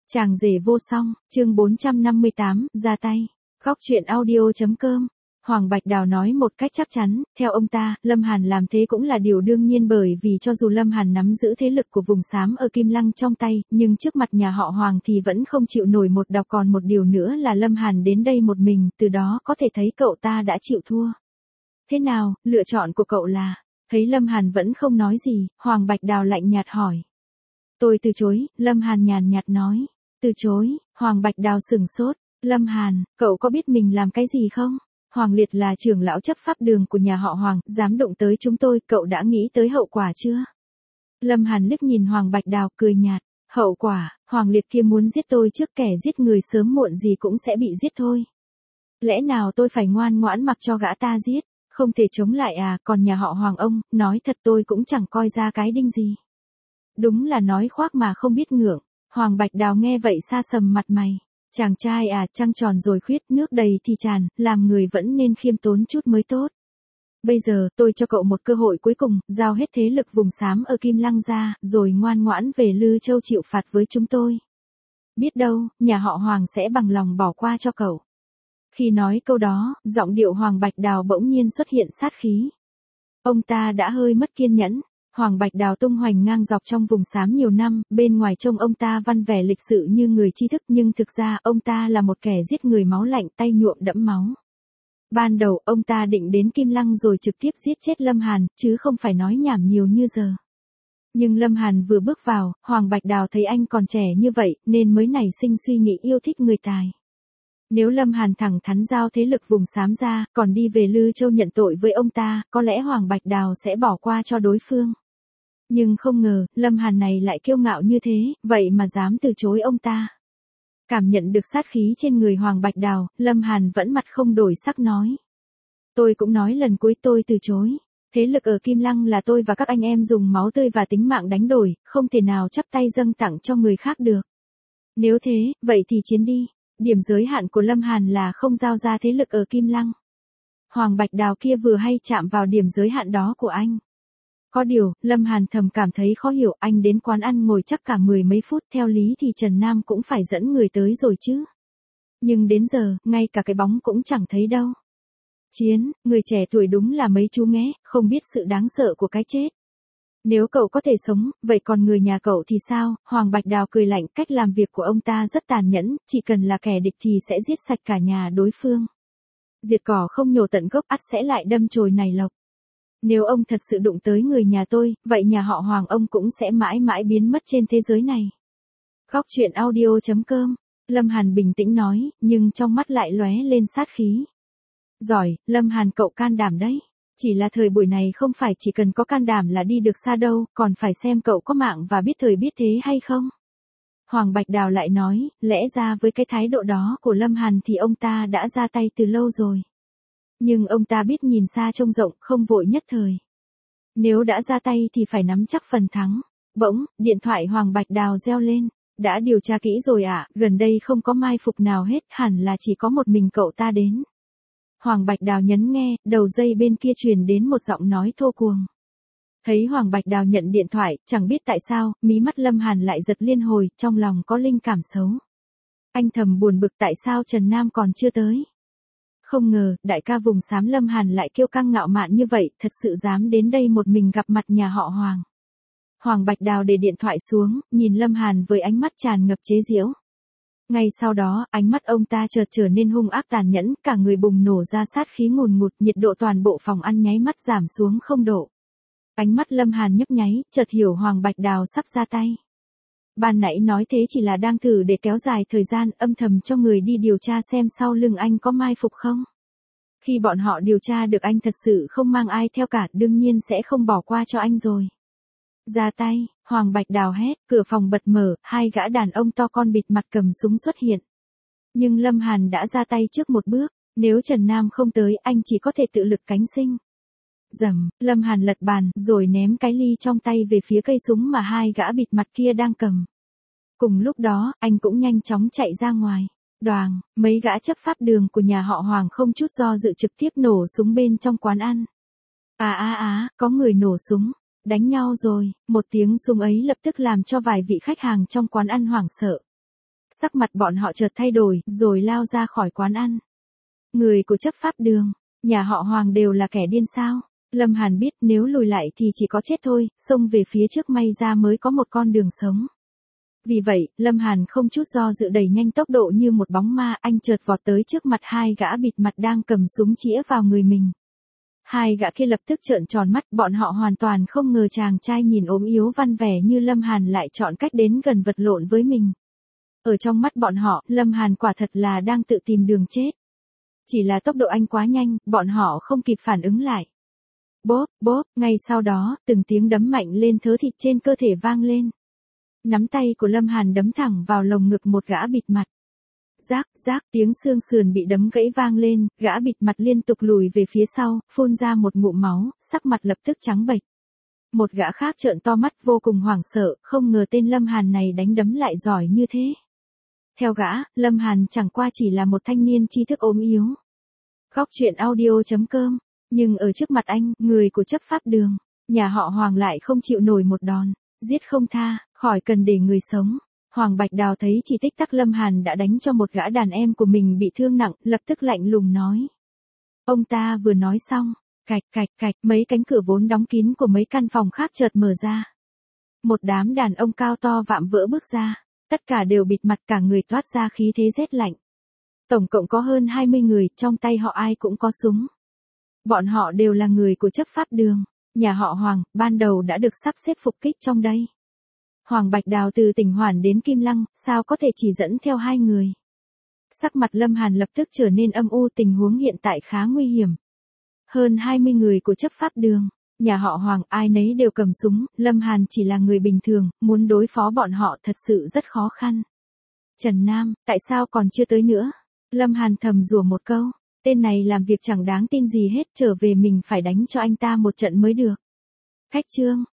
Chàng rể vô song, chương 458, ra tay. Góc truyện audio.com. Hoàng Bạch Đào nói một cách chắc chắn, theo ông ta, Lâm Hàn làm thế cũng là điều đương nhiên bởi vì cho dù Lâm Hàn nắm giữ thế lực của vùng xám ở Kim Lăng trong tay, nhưng trước mặt nhà họ Hoàng thì vẫn không chịu nổi một đọc, còn một điều nữa là Lâm Hàn đến đây một mình, từ đó có thể thấy cậu ta đã chịu thua. Thế nào, lựa chọn của cậu là? Thấy Lâm Hàn vẫn không nói gì, Hoàng Bạch Đào lạnh nhạt hỏi. Tôi từ chối, Lâm Hàn nhàn nhạt nói. Từ chối, Hoàng Bạch Đào sửng sốt. Lâm Hàn, cậu có biết mình làm cái gì không? Hoàng Liệt là trưởng lão chấp pháp đường của nhà họ Hoàng, dám động tới chúng tôi, cậu đã nghĩ tới hậu quả chưa? Lâm Hàn liếc nhìn Hoàng Bạch Đào cười nhạt. Hậu quả, Hoàng Liệt kia muốn giết tôi trước, kẻ giết người sớm muộn gì cũng sẽ bị giết thôi. Lẽ nào tôi phải ngoan ngoãn mặc cho gã ta giết? Không thể chống lại à? Còn nhà họ Hoàng ông, nói thật tôi cũng chẳng coi ra cái đinh gì. Đúng là nói khoác mà không biết ngượng. Hoàng Bạch Đào nghe vậy sa sầm mặt mày. Chàng trai à, trăng tròn rồi khuyết, nước đầy thì tràn, làm người vẫn nên khiêm tốn chút mới tốt. Bây giờ, tôi cho cậu một cơ hội cuối cùng, giao hết thế lực vùng xám ở Kim Lăng ra, rồi ngoan ngoãn về Lư Châu chịu phạt với chúng tôi. Biết đâu, nhà họ Hoàng sẽ bằng lòng bỏ qua cho cậu. Khi nói câu đó, giọng điệu Hoàng Bạch Đào bỗng nhiên xuất hiện sát khí. Ông ta đã hơi mất kiên nhẫn. Hoàng Bạch Đào tung hoành ngang dọc trong vùng xám nhiều năm, bên ngoài trông ông ta văn vẻ lịch sự như người tri thức, nhưng thực ra ông ta là một kẻ giết người máu lạnh, tay nhuộm đẫm máu. Ban đầu ông ta định đến Kim Lăng rồi trực tiếp giết chết Lâm Hàn, chứ không phải nói nhảm nhiều như giờ. Nhưng Lâm Hàn vừa bước vào, Hoàng Bạch Đào thấy anh còn trẻ như vậy, nên mới nảy sinh suy nghĩ yêu thích người tài. Nếu Lâm Hàn thẳng thắn giao thế lực vùng xám ra, còn đi về Lư Châu nhận tội với ông ta, có lẽ Hoàng Bạch Đào sẽ bỏ qua cho đối phương. Nhưng không ngờ, Lâm Hàn này lại kiêu ngạo như thế, vậy mà dám từ chối ông ta. Cảm nhận được sát khí trên người Hoàng Bạch Đào, Lâm Hàn vẫn mặt không đổi sắc nói. Tôi cũng nói lần cuối tôi từ chối. Thế lực ở Kim Lăng là tôi và các anh em dùng máu tươi và tính mạng đánh đổi, không thể nào chắp tay dâng tặng cho người khác được. Nếu thế, vậy thì chiến đi. Điểm giới hạn của Lâm Hàn là không giao ra thế lực ở Kim Lăng. Hoàng Bạch Đào kia vừa hay chạm vào điểm giới hạn đó của anh. Có điều, Lâm Hàn thầm cảm thấy khó hiểu, anh đến quán ăn ngồi chắc cả mười mấy phút, theo lý thì Trần Nam cũng phải dẫn người tới rồi chứ. Nhưng đến giờ, ngay cả cái bóng cũng chẳng thấy đâu. Chiến, người trẻ tuổi đúng là mấy chú nghé, không biết sự đáng sợ của cái chết. Nếu cậu có thể sống, vậy còn người nhà cậu thì sao? Hoàng Bạch Đào cười lạnh, cách làm việc của ông ta rất tàn nhẫn, chỉ cần là kẻ địch thì sẽ giết sạch cả nhà đối phương. Diệt cỏ không nhổ tận gốc, ắt sẽ lại đâm chồi nảy lộc. Nếu ông thật sự đụng tới người nhà tôi, vậy nhà họ Hoàng ông cũng sẽ mãi mãi biến mất trên thế giới này. Góc truyện audio.com. Lâm Hàn bình tĩnh nói, nhưng trong mắt lại lóe lên sát khí. Giỏi, Lâm Hàn cậu can đảm đấy. Chỉ là thời buổi này không phải chỉ cần có can đảm là đi được xa đâu, còn phải xem cậu có mạng và biết thời biết thế hay không. Hoàng Bạch Đào lại nói, lẽ ra với cái thái độ đó của Lâm Hàn thì ông ta đã ra tay từ lâu rồi. Nhưng ông ta biết nhìn xa trông rộng, không vội nhất thời. Nếu đã ra tay thì phải nắm chắc phần thắng. Bỗng, điện thoại Hoàng Bạch Đào reo lên. Đã điều tra kỹ rồi ạ, gần đây không có mai phục nào hết, hẳn là chỉ có một mình cậu ta đến. Hoàng Bạch Đào nhấn nghe, đầu dây bên kia truyền đến một giọng nói thô cuồng. Thấy Hoàng Bạch Đào nhận điện thoại, chẳng biết tại sao, mí mắt Lâm Hàn lại giật liên hồi, trong lòng có linh cảm xấu. Anh thầm buồn bực tại sao Trần Nam còn chưa tới. Không ngờ, đại ca vùng xám Lâm Hàn lại kiêu căng ngạo mạn như vậy, thật sự dám đến đây một mình gặp mặt nhà họ Hoàng. Hoàng Bạch Đào để điện thoại xuống, nhìn Lâm Hàn với ánh mắt tràn ngập chế giễu. Ngay sau đó, ánh mắt ông ta chợt trở nên hung ác tàn nhẫn, cả người bùng nổ ra sát khí ngùn ngụt, nhiệt độ toàn bộ phòng ăn nháy mắt giảm xuống 0 độ. Ánh mắt Lâm Hàn nhấp nháy, chợt hiểu Hoàng Bạch Đào sắp ra tay. Ban nãy nói thế chỉ là đang thử để kéo dài thời gian, âm thầm cho người đi điều tra xem sau lưng anh có mai phục không. Khi bọn họ điều tra được anh thật sự không mang ai theo cả, đương nhiên sẽ không bỏ qua cho anh rồi. Ra tay, Hoàng Bạch Đào hét, cửa phòng bật mở, hai gã đàn ông to con bịt mặt cầm súng xuất hiện. Nhưng Lâm Hàn đã ra tay trước một bước, nếu Trần Nam không tới anh chỉ có thể tự lực cánh sinh. Rầm, Lâm Hàn lật bàn, rồi ném cái ly trong tay về phía cây súng mà hai gã bịt mặt kia đang cầm. Cùng lúc đó, anh cũng nhanh chóng chạy ra ngoài. Đoàng, mấy gã chấp pháp đường của nhà họ Hoàng không chút do dự trực tiếp nổ súng bên trong quán ăn. Có người nổ súng. Đánh nhau rồi, một tiếng súng ấy lập tức làm cho vài vị khách hàng trong quán ăn hoảng sợ. Sắc mặt bọn họ chợt thay đổi, rồi lao ra khỏi quán ăn. Người của chấp pháp đường, nhà họ Hoàng đều là kẻ điên sao? Lâm Hàn biết nếu lùi lại thì chỉ có chết thôi, xông về phía trước may ra mới có một con đường sống. Vì vậy, Lâm Hàn không chút do dự đẩy nhanh tốc độ như một bóng ma, anh chợt vọt tới trước mặt hai gã bịt mặt đang cầm súng chĩa vào người mình. Hai gã kia lập tức trợn tròn mắt, bọn họ hoàn toàn không ngờ chàng trai nhìn ốm yếu văn vẻ như Lâm Hàn lại chọn cách đến gần vật lộn với mình. Ở trong mắt bọn họ, Lâm Hàn quả thật là đang tự tìm đường chết. Chỉ là tốc độ anh quá nhanh, bọn họ không kịp phản ứng lại. Bóp, bóp, ngay sau đó, từng tiếng đấm mạnh lên thớ thịt trên cơ thể vang lên. Nắm tay của Lâm Hàn đấm thẳng vào lồng ngực một gã bịt mặt. Rác, rác, tiếng xương sườn bị đấm gãy vang lên, gã bịt mặt liên tục lùi về phía sau, phun ra một ngụm máu, sắc mặt lập tức trắng bệch. Một gã khác trợn to mắt vô cùng hoảng sợ, không ngờ tên Lâm Hàn này đánh đấm lại giỏi như thế. Theo gã, Lâm Hàn chẳng qua chỉ là một thanh niên tri thức ốm yếu. Góc truyện audio.com, nhưng ở trước mặt anh, người của chấp pháp đường, nhà họ Hoàng lại không chịu nổi một đòn, giết không tha, khỏi cần để người sống. Hoàng Bạch Đào thấy chỉ tích tắc Lâm Hàn đã đánh cho một gã đàn em của mình bị thương nặng, lập tức lạnh lùng nói. Ông ta vừa nói xong, cạch cạch cạch, mấy cánh cửa vốn đóng kín của mấy căn phòng khác chợt mở ra. Một đám đàn ông cao to vạm vỡ bước ra, tất cả đều bịt mặt, cả người toát ra khí thế rét lạnh. Tổng cộng có hơn 20 người, trong tay họ ai cũng có súng. Bọn họ đều là người của chấp pháp đường, nhà họ Hoàng, ban đầu đã được sắp xếp phục kích trong đây. Hoàng Bạch Đào từ Tỉnh Hoản đến Kim Lăng, sao có thể chỉ dẫn theo hai người. Sắc mặt Lâm Hàn lập tức trở nên âm u, tình huống hiện tại khá nguy hiểm. Hơn 20 người của chấp pháp đường, nhà họ Hoàng, ai nấy đều cầm súng, Lâm Hàn chỉ là người bình thường, muốn đối phó bọn họ thật sự rất khó khăn. Trần Nam, tại sao còn chưa tới nữa? Lâm Hàn thầm rủa một câu, tên này làm việc chẳng đáng tin gì hết, trở về mình phải đánh cho anh ta một trận mới được. Khách trương,